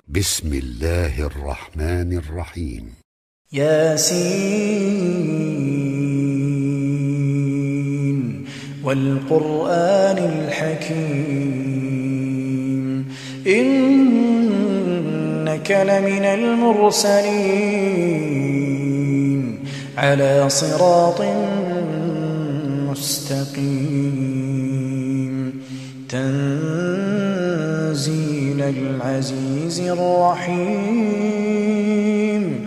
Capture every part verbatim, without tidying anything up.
بسم الله الرحمن الرحيم. ياسين والقرآن الحكيم إنك لمن المرسلين على صراط مستقيم تنزيل العزيز الرحيم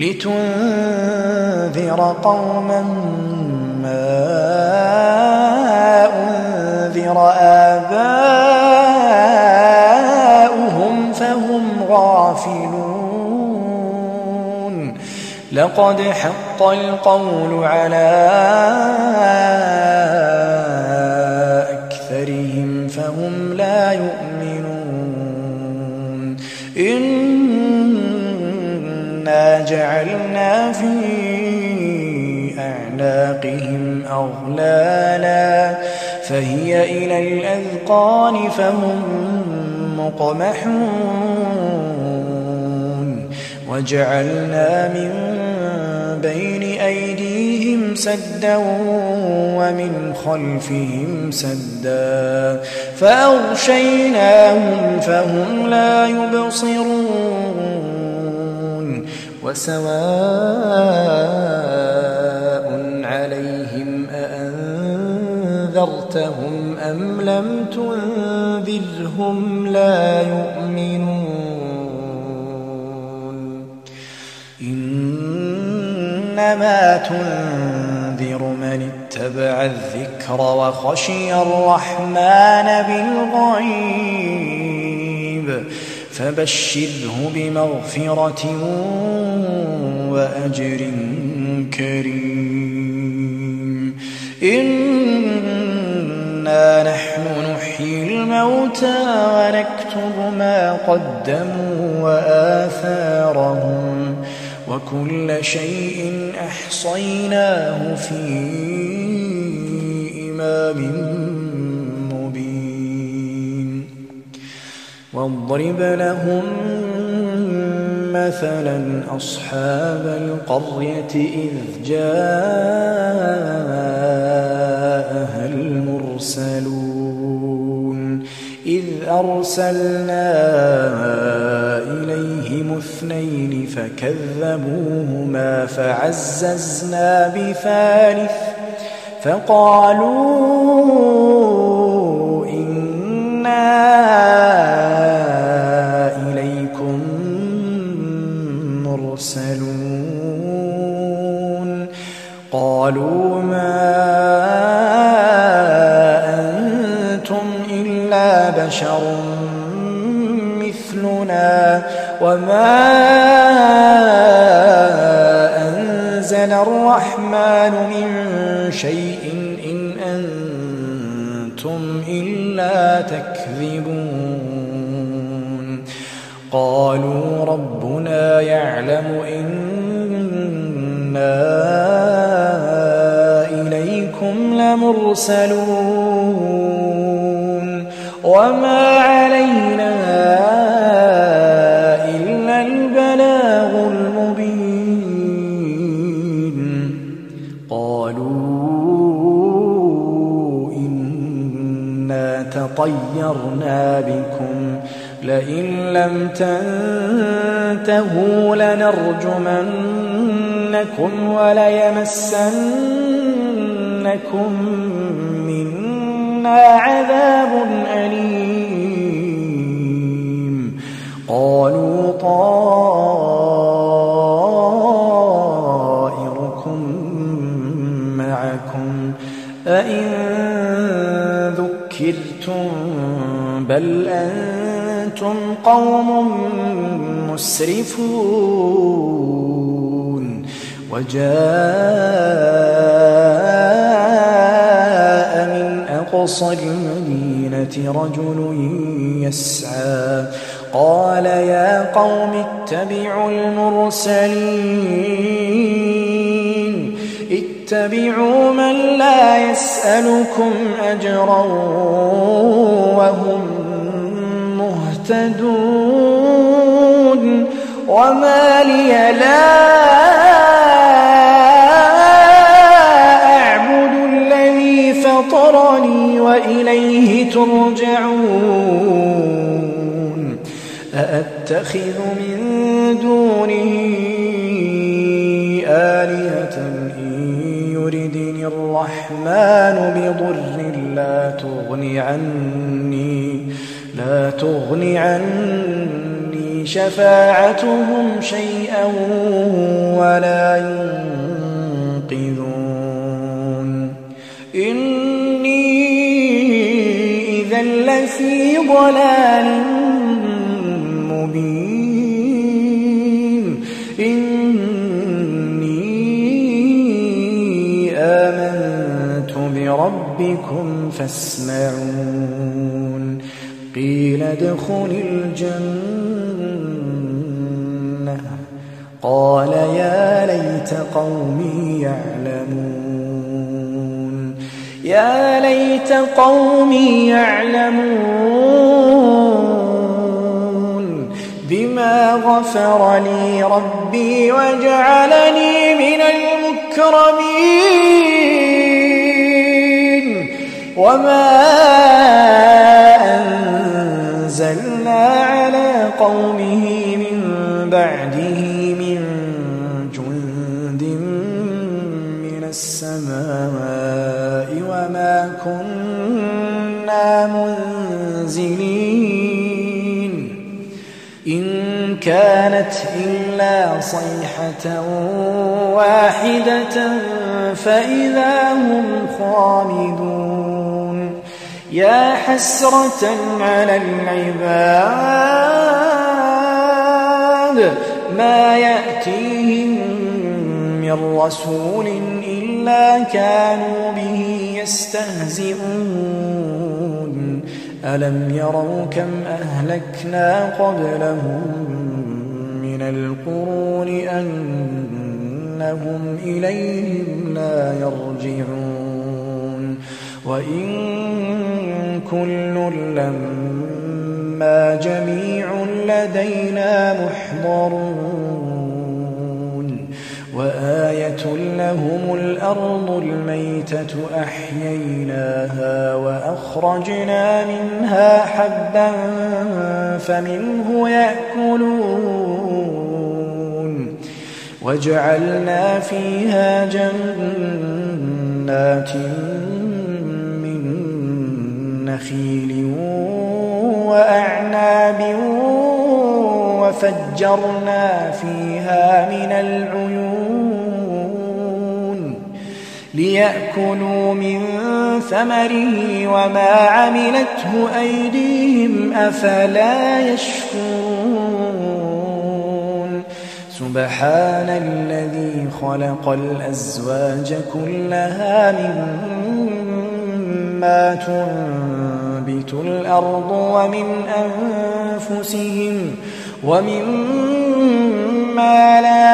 لتنذر قوما ما أنذر آباؤهم فهم غافلون لقد حق القول على أكثرهم فهم لا يؤمنون إنا جعلنا في أعناقهم أغلالا فهي إلى الأذقان فهم مقمحون وجعلنا من بين أيديهم سدا ومن خلفهم سدا فأغشيناهم فهم لا يبصرون وسواء عليهم أأنذرتهم أم لم تنذرهم لا يؤمنون إنما تنذر من اتبع الذكر وخشي الرحمن بالغيب فبشره بمغفرة وأجر كريم إنا نحن نحيي الموتى ونكتب ما قدموا وآثارهم وكل شيء أحصيناه في إمام مبين واضرب لهم مثلا أصحاب القرية إذ جاءها المرسلون إذ أرسلنا إليهم اثنين فكذبوهما فعززنا بثالث فقالوا إنا إليكم مرسلون قالوا ما أنتم إلا بشر مثلنا وما أنزل الرحمن من شيء إن أنتم إلا تكذبون قالوا ربنا يعلم إنا إليكم لمرسلون وما علينا إلا البلاغ المبين قالوا إنا تطيرنا بكم لئن لم تنتهوا لنرجمنكم وليمسنكم منا عذاب أليم قالوا طائركم معكم أئن ذكرتم بل أنتم قوم مسرفون وجاء من أقصى المدينة رجل يسعى قال يا قوم اتبعوا المرسلين اتبعوا من لا يسألكم أجرا وهم مهتدون وما لي لا أعبد الذي فطرني وإليه ترجعون أأتخذ من دونه آلهة إن يردني الرحمن بضر لا تغني عني لا تغني عني شفاعتهم شيئا ولا ينقذون إني إذا لفي ضلال مبين إني آمنت بربكم فاسمعون قيل ادخل الجنة قال يا ليت قومي يعلمون يا ليت قومي يعلمون بما غفر لي ربي وجعلني من المكرمين وما أنزلنا على قومه من بعده من جند من السماء وما كنا منزلين إن كانت إلا صيحة واحدة فإذا هم خامدون يا حسرة على العباد ما يأتيهم من رسول إلا كانوا به يستهزئون ألم يروا كم أهلكنا قبلهم من القرون أنهم إليهم لا يرجعون وإن كل لما جميع لدينا محضرون وآية لهم الأرض الميتة أحييناها وأخرجنا منها حبا فمنه يأكلون وجعلنا فيها جنات من نخيل وأعناب وفجرنا فيها من العيون ليأكلوا من ثمره وما عملته أيديهم أفلا يشكرون سبحان الذي خلق الأزواج كلها مما تنبت الأرض ومن أنفسهم ومما لا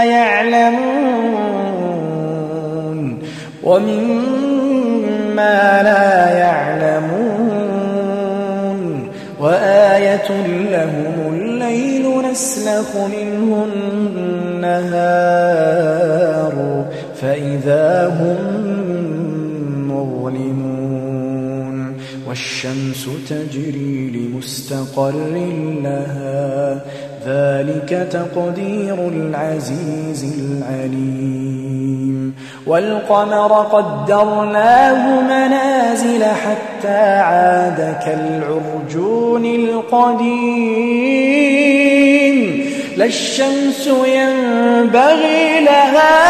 يعلمون ومما لا يعلمون وآية لهم الليل نسلخ منه النهار فإذا هم مظلمون والشمس تجري لمستقر لها ذلك تقدير العزيز العليم والقمر قدرناه منازل حتى عاد كالعرجون القديم لا الشمس ينبغي لها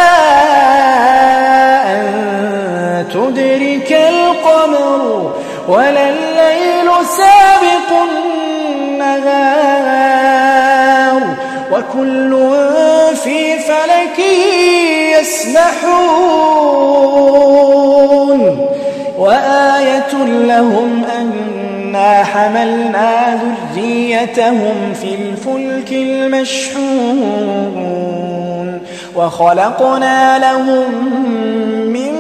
أن تدرك القمر ولا الليل سابق النهار وكل في فلك يسبحون وآية لهم أنا حملنا ذريتهم في الفلك المشحون وخلقنا لهم من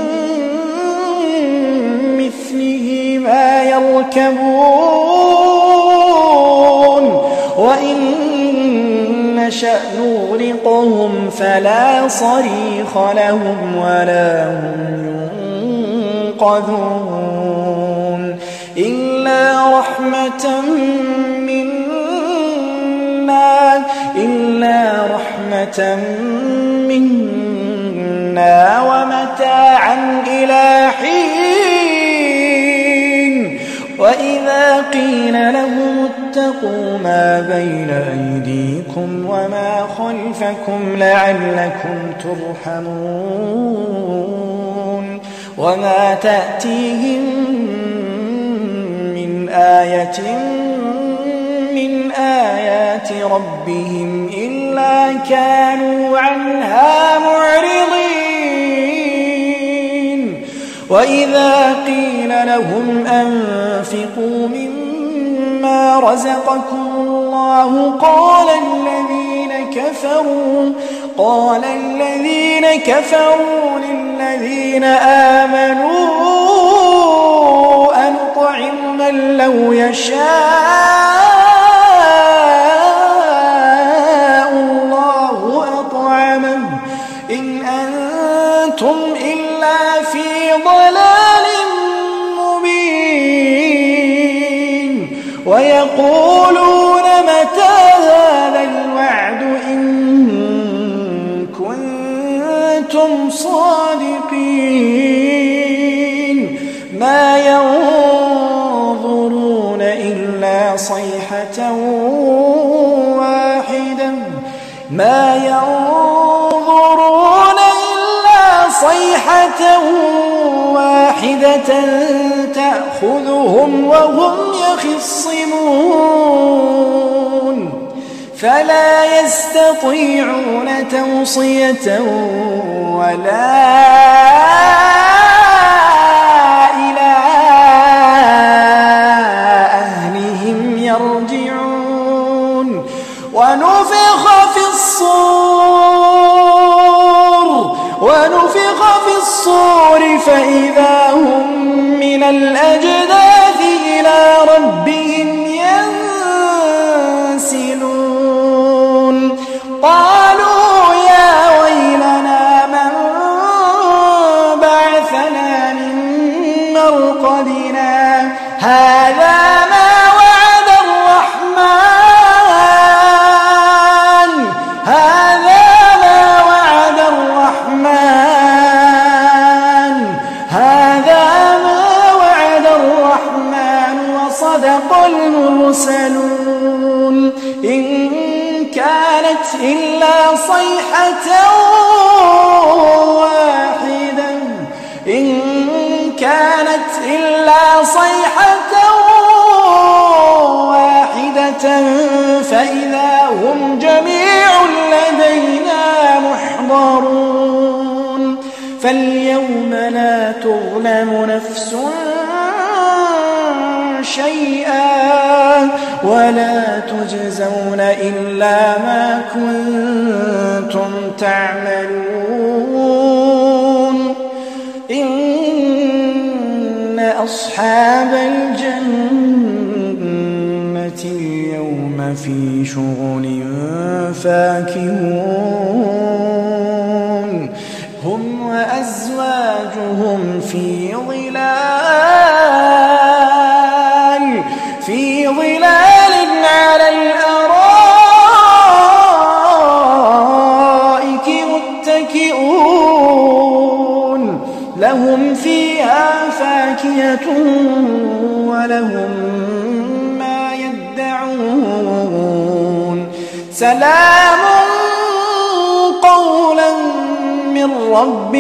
مثله ما يركبون وإن نشأ نغرقهم فلا صريخ لهم ولا هم ينقذون إلا رحمة منا إلا رحمة منا ومتاعا إلى حين وإذا قيل لهم اتقوا ما بين أيديكم وما خلفكم لعلكم ترحمون وما تأتيهم من آية من آيات ربهم إلا كانوا عنها معرضين وإذا قيل لهم أنفقوا مما رزقكم الله قال الذين كفروا قال الذين كفروا للذين آمنوا أنطعم من لو يشاء الله أطعمه إن أنتم إلا في ضلال مبين ويقولون متى هذا الوعد إن كنتم صادقين ما ينظرون إلا صيحة واحدة ما ينظرون إلا صيحة واحدة تأخذهم وهم يخصمون فلا يستطيعون توصية ولا إلى أهلهم يرجعون ونفخ في الصور ونفخ في الصور فإذا هم من الأجداث إلى ربهم ينسلون قالوا يا ويلنا من بعثنا من مرقدنا هذا ما وعد الرحمن هذا ما وعد الرحمن هذا ما وعد الرحمن وصدق المرسلون إن كانت إلا صيحة واحدة إن كانت إلا صيحة واحدة فإذا هم جميع لدينا محضرون فاليوم لا تظلم نفس شيئا ولا تجزون إلا ما كنتم تعملون إن أصحاب الجنة اليوم في شغل فاكهون هم وأزواجهم في ظلال في ظلال على الأرائك متكئون لهم فيها فاكهة ولهم ما يدعون سلام قولا من رب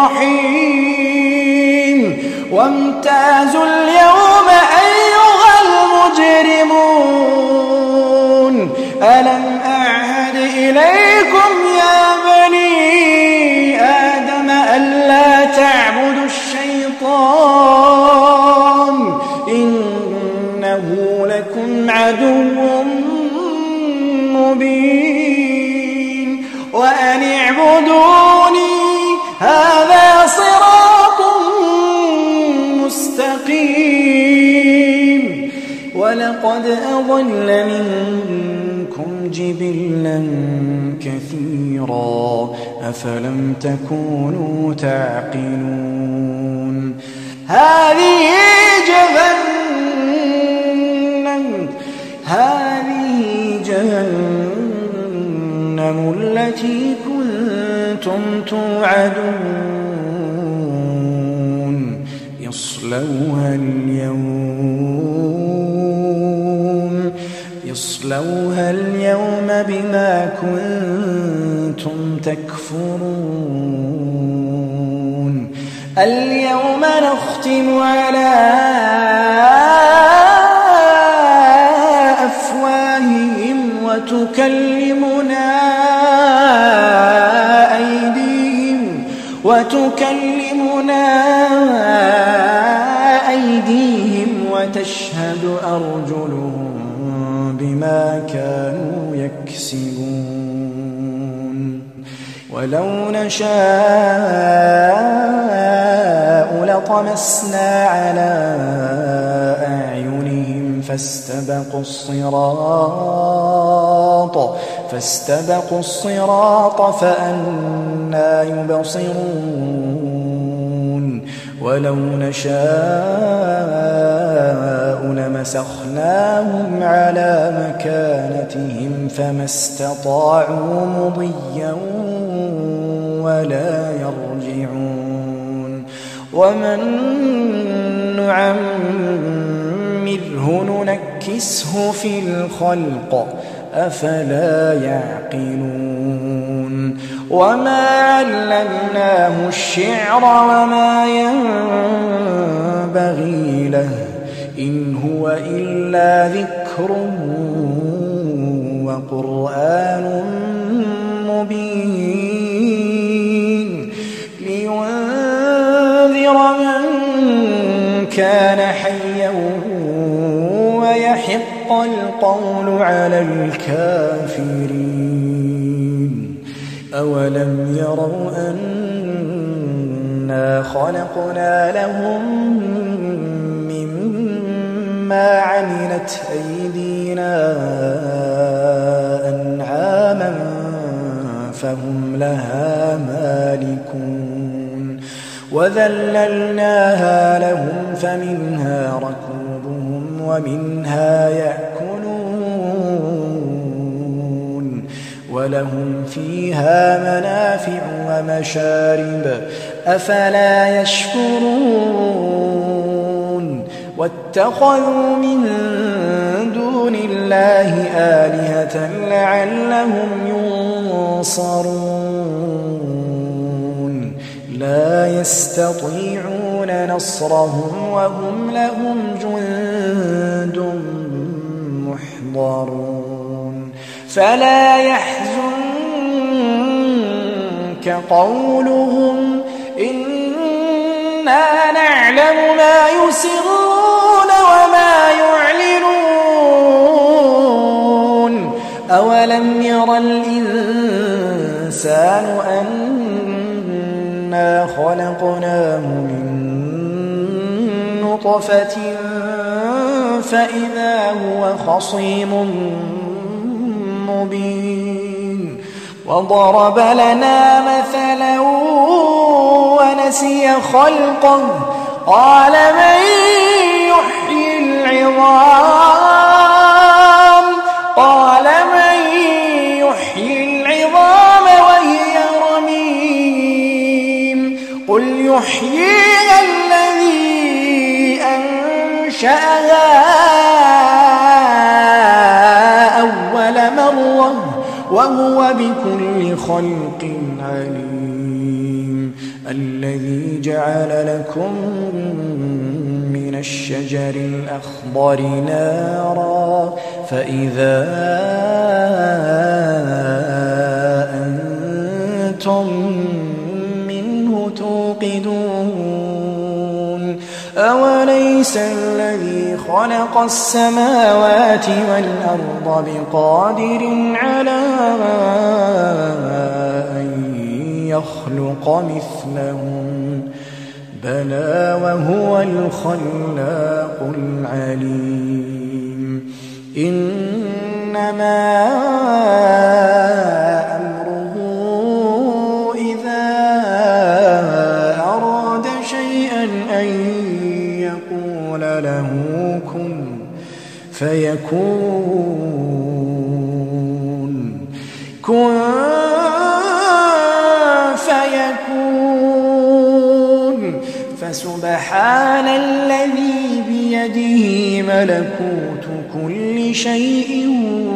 رحيم وامتازوا اليوم أيها المجرمون ألم أعهد إليكم يا بني آدم ألا تعبدوا الشيطان إنه لكم عدو مبين وأن اعبدوني هذا صراط مستقيم ولقد أضل منكم جبلا كثيرا أفلم تكونوا تعقلون هذه جهنم هذه جهنم التي كنتم توعدون يصلوها اليوم يصلوها اليوم بما كنتم تكفرون اليوم نختم على أفواههم وتكلمنا أيديهم وتكلمنا أيديهم وتشهد أرجلهم بما كانوا يكسبون ولو نشاء لطمسنا على أعينهم فاستبقوا الصراط فاستبقوا الصراط فأنى يبصرون ولو نشاء لمسخناهم على مكانتهم فما استطاعوا مضيا ولا يرجعون ومن نعمره ننكسه في الخلق أفلا يعقلون وما علمناه الشعر وما ينبغي له إن هو إلا ذكر وقرآن مبين لينذر من كان حيا ويحق القول على الكافرين أولم يروا أنا خلقنا لهم مما عملت أيدينا أنعاما فهم لها مالكون وذللناها لهم فمنها ركوبهم ومنها يأكلون ولهم فيها منافع ومشارب أفلا يشكرون واتخذوا من دون الله آلهة لعلهم ينصرون لا يستطيعون نصرهم وهم لهم جند محضرون فلا يحزنك قولهم إنا نعلم ما يسرون وما يعلنون أولم ير الإنسان أنا خلقناه من نطفة فإذا هو خصيم مبين وضرب لنا مثلا ونسي خلقه قال من يحيي العظام قال من يحيي العظام وهي رميم قل يحييها الذي أنشأها أول مرة وهو بكل خلق عليم الذي جعل لكم من الشجر الأخضر نارا فإذا أنتم منه توقدون أوليس الذي خلق السماوات والأرض بقادر على أن يخلق مثلهم بلى وهو الخلاق العليم إنما أمره إذا أراد شيئا أن يقول له كن فيكون كن فيكون فسبحان الذي بيده ملكوت كل شيء